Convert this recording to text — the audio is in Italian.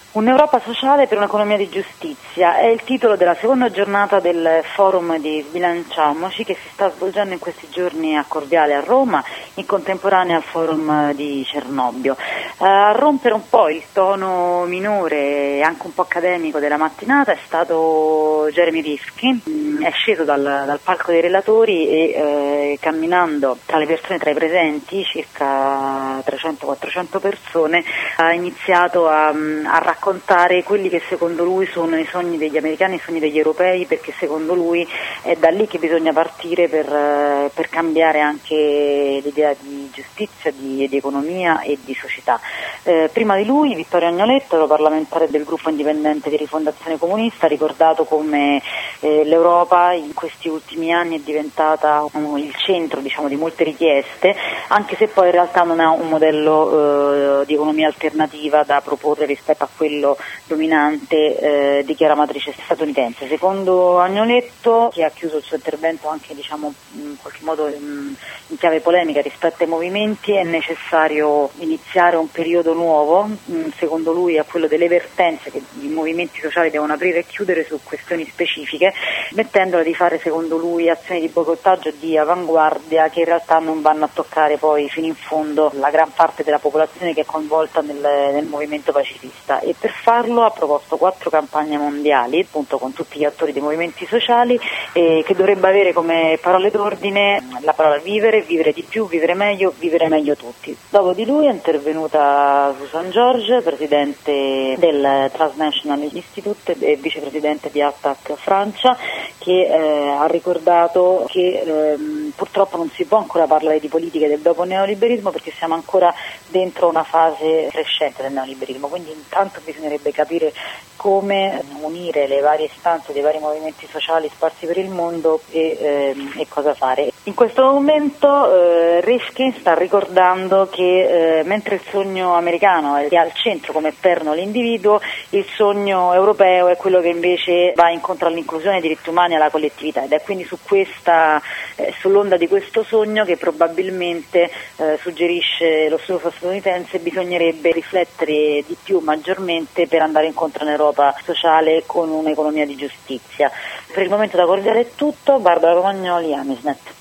Un'Europa sociale per un'economia di giustizia è il titolo della seconda giornata del forum di Sbilanciamoci che si sta svolgendo in questi giorni a Corviale a Roma, in contemporanea al forum di Cernobbio. A rompere un po' il tono minore e anche un po' accademico della mattinata è stato Jeremy Rifkin. È sceso dal palco dei relatori e camminando tra le persone, tra i presenti, circa 300-400 persone, ha iniziato a raccontare quelli che secondo lui sono i sogni degli americani, i sogni degli europei, perché secondo lui è da lì che bisogna partire per cambiare anche l'idea di giustizia, di economia e di società. Prima di lui Vittorio Agnoletto, parlamentare del gruppo indipendente di Rifondazione Comunista, ha ricordato come l'Europa in questi ultimi anni è diventata il centro, diciamo, di molte richieste, anche se poi in realtà non ha un modello di economia alternativa da proporre rispetto a quello dominante di chiara matrice statunitense. Secondo Agnoletto, che ha chiuso il suo intervento anche in qualche modo in chiave polemica rispetto ai movimenti, è necessario iniziare un periodo nuovo, secondo lui è quello delle vertenze che i movimenti sociali devono aprire e chiudere su questioni specifiche, smettendola di fare secondo lui azioni di boicottaggio e di avanguardia che in realtà non vanno a toccare poi fino in fondo la gran parte della popolazione che è coinvolta nel movimento pacifista, e per farlo ha proposto 4 campagne mondiali, appunto con tutti gli attori dei movimenti sociali, che dovrebbe avere come parole d'ordine la parola vivere, vivere di più, vivere meglio tutti. Dopo di lui è intervenuta Susan George, presidente del Transnational Institute e vicepresidente di Attac Francia, che ha ricordato che purtroppo non si può ancora parlare di politiche del dopo neoliberismo perché siamo ancora dentro una fase crescente del neoliberismo, quindi intanto bisognerebbe capire come unire le varie istanze dei vari movimenti sociali sparsi per il mondo e cosa fare. In questo momento Rifkin sta ricordando che mentre il sogno americano è al centro come perno l'individuo, il sogno europeo è quello che invece va incontro all'inclusione dei diritti umani e alla collettività, ed è quindi sull'onda di questo sogno che probabilmente suggerisce lo studio statunitense bisognerebbe riflettere di più, maggiormente, per andare incontro a un'Europa sociale con un'economia di giustizia. Per il momento da Corviale è tutto. Barbara Romagnoli, Amisnet.